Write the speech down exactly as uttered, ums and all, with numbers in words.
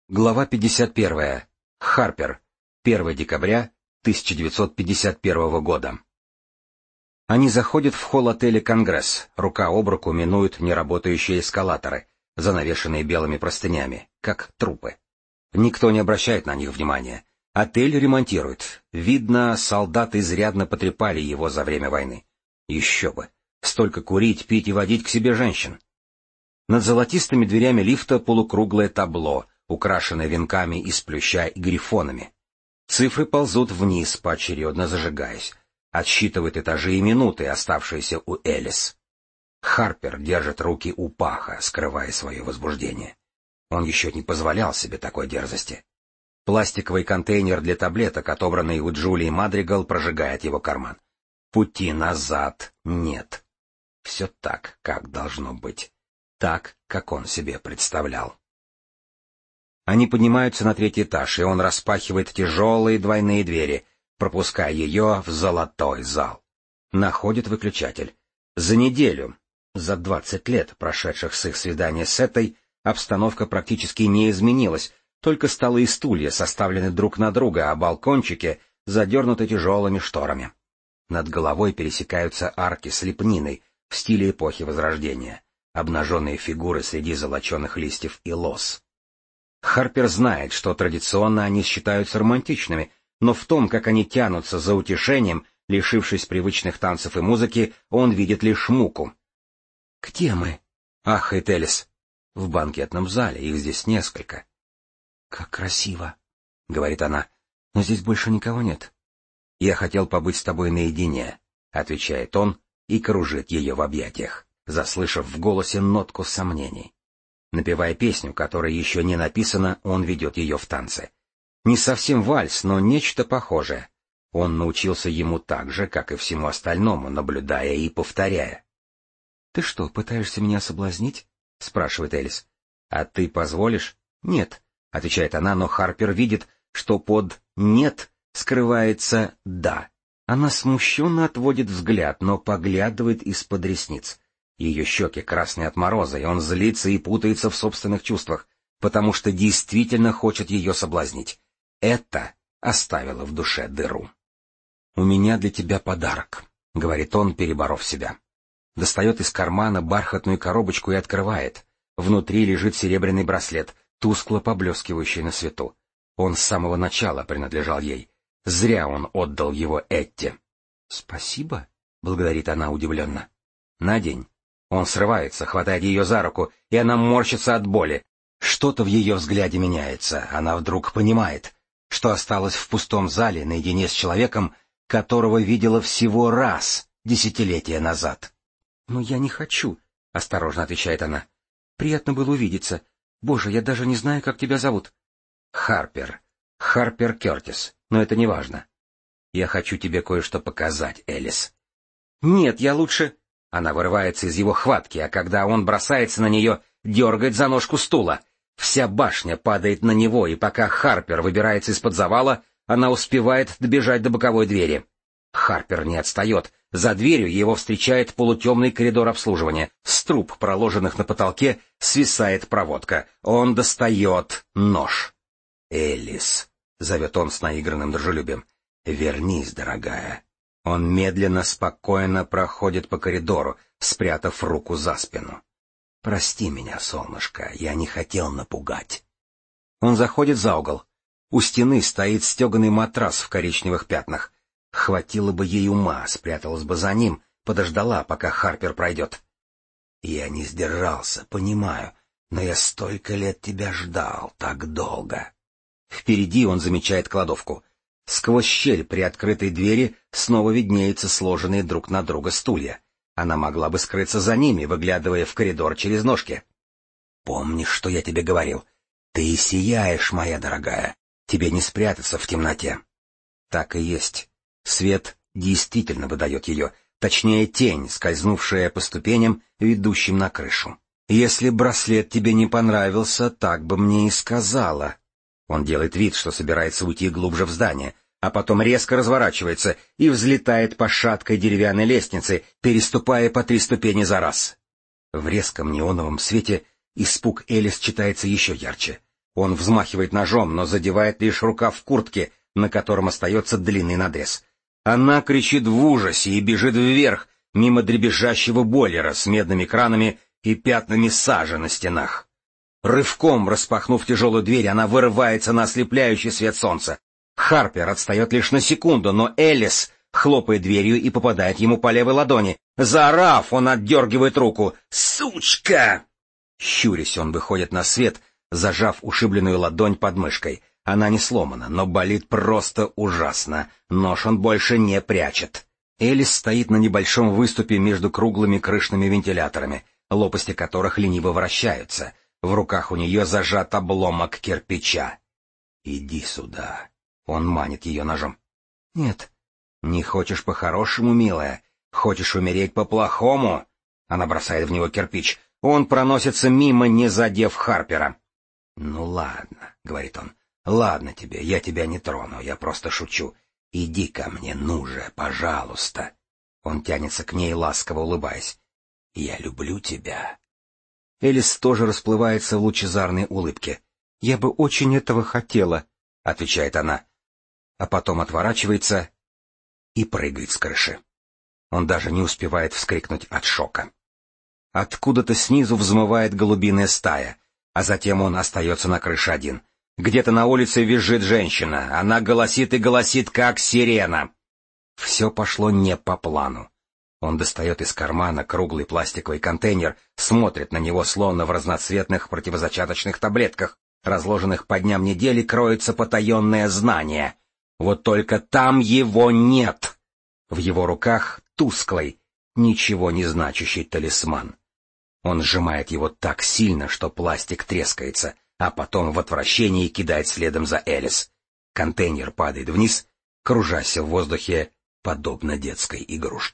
Глава пятьдесят первая. Харпер. первое декабря тысяча девятьсот пятьдесят первого года. Они заходят в холл отеля «Конгресс», рука об руку минуют неработающие эскалаторы, занавешенные белыми простынями, как трупы. Никто не обращает на них внимания. Отель ремонтируют. Видно, солдаты изрядно потрепали его за время войны. Еще бы. Столько курить, пить и водить к себе женщин. Над золотистыми дверями лифта полукруглое табло, украшенное венками из плюща и грифонами. Цифры ползут вниз, поочередно зажигаясь. Отсчитывает этажи и минуты, оставшиеся у Элис. Харпер держит руки у паха, скрывая свое возбуждение. Он еще не позволял себе такой дерзости. Пластиковый контейнер для таблеток, отобранный у Джулии Мадригал, прожигает его карман. Пути назад нет. Все так, как должно быть. Так, как он себе представлял. Они поднимаются на третий этаж, и он распахивает тяжелые двойные двери, пропуская ее в золотой зал. Находит выключатель. За неделю, за двадцать лет, прошедших с их свидания с этой, обстановка практически не изменилась, только столы и стулья составлены друг на друга, а балкончики задернуты тяжелыми шторами. Над головой пересекаются арки с лепниной в стиле эпохи Возрождения, обнаженные фигуры среди золоченых листьев и лоз. Харпер знает, что традиционно они считаются романтичными, но в том, как они тянутся за утешением, лишившись привычных танцев и музыки, он видит лишь муку. — Где мы? — ахает Элис. — В банкетном зале, их здесь несколько. — Как красиво, — говорит она, — но здесь больше никого нет. — Я хотел побыть с тобой наедине, — отвечает он и кружит ее в объятиях, заслышав в голосе нотку сомнений. Напевая песню, которая еще не написана, он ведет ее в танце. Не совсем вальс, но нечто похожее. Он научился ему так же, как и всему остальному, наблюдая и повторяя. — Ты что, пытаешься меня соблазнить? — спрашивает Элис. — А ты позволишь? — Нет, — отвечает она, но Харпер видит, что под «нет» скрывается «да». Она смущенно отводит взгляд, но поглядывает из-под ресниц. Ее щеки красные от мороза, и он злится и путается в собственных чувствах, потому что действительно хочет ее соблазнить. Это оставило в душе дыру. «У меня для тебя подарок», — говорит он, переборов себя. Достает из кармана бархатную коробочку и открывает. Внутри лежит серебряный браслет, тускло поблескивающий на свету. Он с самого начала принадлежал ей. Зря он отдал его Этти. «Спасибо», — благодарит она удивленно. «Надень». Он срывается, хватает ее за руку, и она морщится от боли. Что-то в ее взгляде меняется. Она вдруг понимает, что осталась в пустом зале наедине с человеком, которого видела всего раз десятилетия назад. — Но я не хочу, — осторожно отвечает она. — Приятно было увидеться. Боже, я даже не знаю, как тебя зовут. — Харпер. Харпер Кертис. Но это не важно. Я хочу тебе кое-что показать, Элис. — Нет, я лучше... Она вырывается из его хватки, а когда он бросается на нее, дергает за ножку стула. Вся башня падает на него, и пока Харпер выбирается из-под завала, она успевает добежать до боковой двери. Харпер не отстает. За дверью его встречает полутемный коридор обслуживания. С труб, проложенных на потолке, свисает проводка. Он достает нож. «Элис», — зовет он с наигранным дружелюбием, — «вернись, дорогая». Он медленно, спокойно проходит по коридору, спрятав руку за спину. «Прости меня, солнышко, я не хотел напугать». Он заходит за угол. У стены стоит стеганый матрас в коричневых пятнах. Хватило бы ей ума, спряталась бы за ним, подождала, пока Харпер пройдет. «Я не сдержался, понимаю, но я столько лет тебя ждал, так долго». Впереди он замечает кладовку. Сквозь щель при открытой двери снова виднеются сложенные друг на друга стулья. Она могла бы скрыться за ними, выглядывая в коридор через ножки. «Помнишь, что я тебе говорил? Ты сияешь, моя дорогая. Тебе не спрятаться в темноте». Так и есть. Свет действительно выдает ее, точнее тень, скользнувшая по ступеням, ведущим на крышу. «Если браслет тебе не понравился, так бы мне и сказала». Он делает вид, что собирается уйти глубже в здание, а потом резко разворачивается и взлетает по шаткой деревянной лестнице, переступая по три ступени за раз. В резком неоновом свете испуг Элис читается еще ярче. Он взмахивает ножом, но задевает лишь рукав куртки, на котором остается длинный надрез. Она кричит в ужасе и бежит вверх, мимо дребезжащего бойлера с медными кранами и пятнами сажи на стенах. Рывком распахнув тяжелую дверь, она вырывается на ослепляющий свет солнца. Харпер отстает лишь на секунду, но Элис хлопает дверью и попадает ему по левой ладони. Заорав, он отдергивает руку. «Сучка!» Щурясь, он выходит на свет, зажав ушибленную ладонь под мышкой. Она не сломана, но болит просто ужасно. Нож он больше не прячет. Элис стоит на небольшом выступе между круглыми крышными вентиляторами, лопасти которых лениво вращаются. В руках у нее зажат обломок кирпича. «Иди сюда». Он манит ее ножом. «Нет». «Не хочешь по-хорошему, милая? Хочешь умереть по-плохому?» Она бросает в него кирпич. Он проносится мимо, не задев Харпера. «Ну ладно», — говорит он. «Ладно тебе, я тебя не трону, я просто шучу. Иди ко мне, ну же, пожалуйста». Он тянется к ней, ласково улыбаясь. «Я люблю тебя». Элис тоже расплывается в лучезарной улыбке. «Я бы очень этого хотела», — отвечает она. А потом отворачивается и прыгает с крыши. Он даже не успевает вскрикнуть от шока. Откуда-то снизу взмывает голубиная стая, а затем он остается на крыше один. Где-то на улице визжит женщина, она голосит и голосит, как сирена. Все пошло не по плану. Он достает из кармана круглый пластиковый контейнер, смотрит на него, словно в разноцветных противозачаточных таблетках, разложенных по дням недели, кроется потаенное знание. Вот только там его нет. В его руках тусклый, ничего не значащий талисман. Он сжимает его так сильно, что пластик трескается, а потом в отвращении кидает следом за Элис. Контейнер падает вниз, кружась в воздухе, подобно детской игрушке.